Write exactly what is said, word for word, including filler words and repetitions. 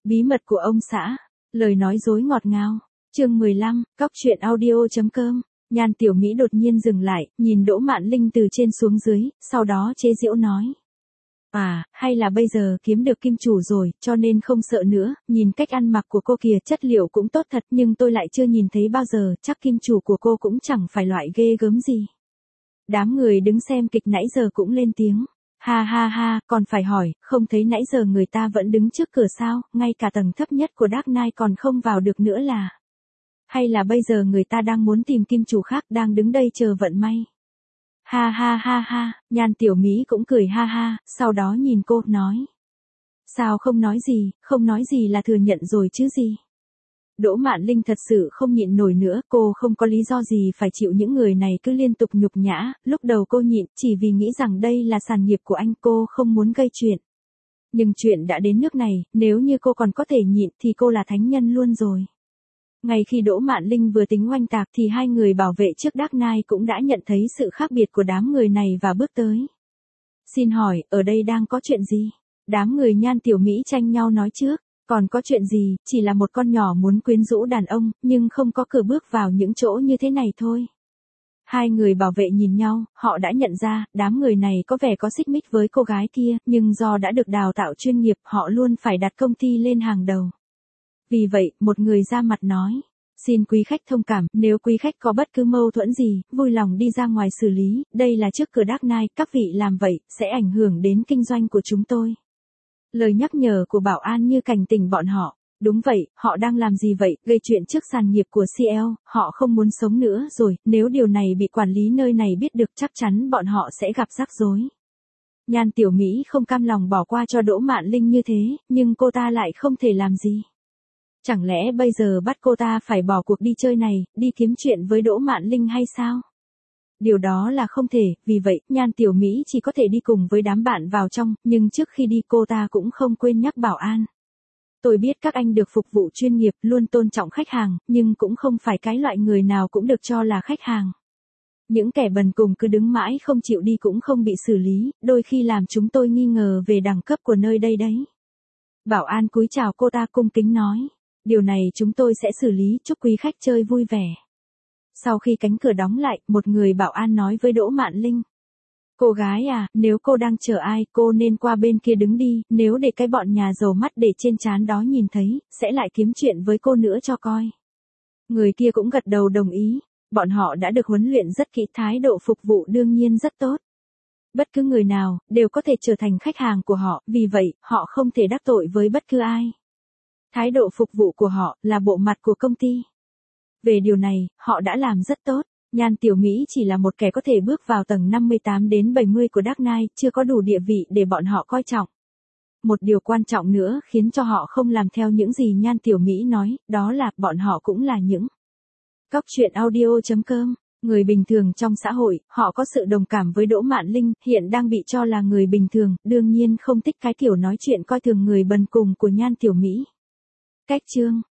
Bí mật của ông xã, lời nói dối ngọt ngào. Chương mười lăm, cóc truyện audio.com. Nhan Tiểu Mỹ đột nhiên dừng lại, nhìn Đỗ Mạn Linh từ trên xuống dưới, sau đó chế giễu nói. À, hay là bây giờ kiếm được kim chủ rồi, cho nên không sợ nữa, nhìn cách ăn mặc của cô kìa, chất liệu cũng tốt thật, nhưng tôi lại chưa nhìn thấy bao giờ, chắc kim chủ của cô cũng chẳng phải loại ghê gớm gì. Đám người đứng xem kịch nãy giờ cũng lên tiếng. Ha ha ha, còn phải hỏi, không thấy nãy giờ người ta vẫn đứng trước cửa sao, ngay cả tầng thấp nhất của Dark Knight còn không vào được nữa là. Hay là bây giờ người ta đang muốn tìm kim chủ khác, đang đứng đây chờ vận may. Ha ha ha ha, Nhan Tiểu Mỹ cũng cười ha ha, sau đó nhìn cô, nói. Sao không nói gì, không nói gì là thừa nhận rồi chứ gì. Đỗ Mạn Linh thật sự không nhịn nổi nữa, cô không có lý do gì phải chịu những người này cứ liên tục nhục nhã, lúc đầu cô nhịn, chỉ vì nghĩ rằng đây là sản nghiệp của anh, cô không muốn gây chuyện. Nhưng chuyện đã đến nước này, nếu như cô còn có thể nhịn thì cô là thánh nhân luôn rồi. Ngay khi Đỗ Mạn Linh vừa tính oanh tạc thì hai người bảo vệ trước Dark Knight cũng đã nhận thấy sự khác biệt của đám người này và bước tới. Xin hỏi, ở đây đang có chuyện gì? Đám người Nhan Tiểu Mỹ tranh nhau nói trước. Còn có chuyện gì, chỉ là một con nhỏ muốn quyến rũ đàn ông, nhưng không có cửa bước vào những chỗ như thế này thôi. Hai người bảo vệ nhìn nhau, họ đã nhận ra, đám người này có vẻ có xích mích với cô gái kia, nhưng do đã được đào tạo chuyên nghiệp, họ luôn phải đặt công ty lên hàng đầu. Vì vậy, một người ra mặt nói, xin quý khách thông cảm, nếu quý khách có bất cứ mâu thuẫn gì, vui lòng đi ra ngoài xử lý, đây là trước cửa Dark Knight, các vị làm vậy, sẽ ảnh hưởng đến kinh doanh của chúng tôi. Lời nhắc nhở của bảo an như cảnh tỉnh bọn họ. Đúng vậy, họ đang làm gì vậy, gây chuyện trước sàn nghiệp của xê lờ, họ không muốn sống nữa rồi, nếu điều này bị quản lý nơi này biết được chắc chắn bọn họ sẽ gặp rắc rối. Nhan Tiểu Mỹ không cam lòng bỏ qua cho Đỗ Mạn Linh như thế, nhưng cô ta lại không thể làm gì. Chẳng lẽ bây giờ bắt cô ta phải bỏ cuộc đi chơi này, đi kiếm chuyện với Đỗ Mạn Linh hay sao? Điều đó là không thể, vì vậy, Nhan Tiểu Mỹ chỉ có thể đi cùng với đám bạn vào trong, nhưng trước khi đi cô ta cũng không quên nhắc bảo an. Tôi biết các anh được phục vụ chuyên nghiệp, luôn tôn trọng khách hàng, nhưng cũng không phải cái loại người nào cũng được cho là khách hàng. Những kẻ bần cùng cứ đứng mãi không chịu đi cũng không bị xử lý, đôi khi làm chúng tôi nghi ngờ về đẳng cấp của nơi đây đấy. Bảo an cúi chào cô ta cung kính nói, điều này chúng tôi sẽ xử lý, chúc quý khách chơi vui vẻ. Sau khi cánh cửa đóng lại, một người bảo an nói với Đỗ Mạn Linh. Cô gái à, nếu cô đang chờ ai, cô nên qua bên kia đứng đi, nếu để cái bọn nhà giàu mắt để trên trán đó nhìn thấy, sẽ lại kiếm chuyện với cô nữa cho coi. Người kia cũng gật đầu đồng ý, bọn họ đã được huấn luyện rất kỹ, thái độ phục vụ đương nhiên rất tốt. Bất cứ người nào, đều có thể trở thành khách hàng của họ, vì vậy, họ không thể đắc tội với bất cứ ai. Thái độ phục vụ của họ, là bộ mặt của công ty. Về điều này, họ đã làm rất tốt. Nhan Tiểu Mỹ chỉ là một kẻ có thể bước vào tầng năm mươi tám đến bảy mươi của Dark Knight, chưa có đủ địa vị để bọn họ coi trọng. Một điều quan trọng nữa khiến cho họ không làm theo những gì Nhan Tiểu Mỹ nói, đó là bọn họ cũng là những cóc truyện audio.com. Người bình thường trong xã hội, họ có sự đồng cảm với Đỗ Mạn Linh, hiện đang bị cho là người bình thường, đương nhiên không thích cái kiểu nói chuyện coi thường người bần cùng của Nhan Tiểu Mỹ. Cách chương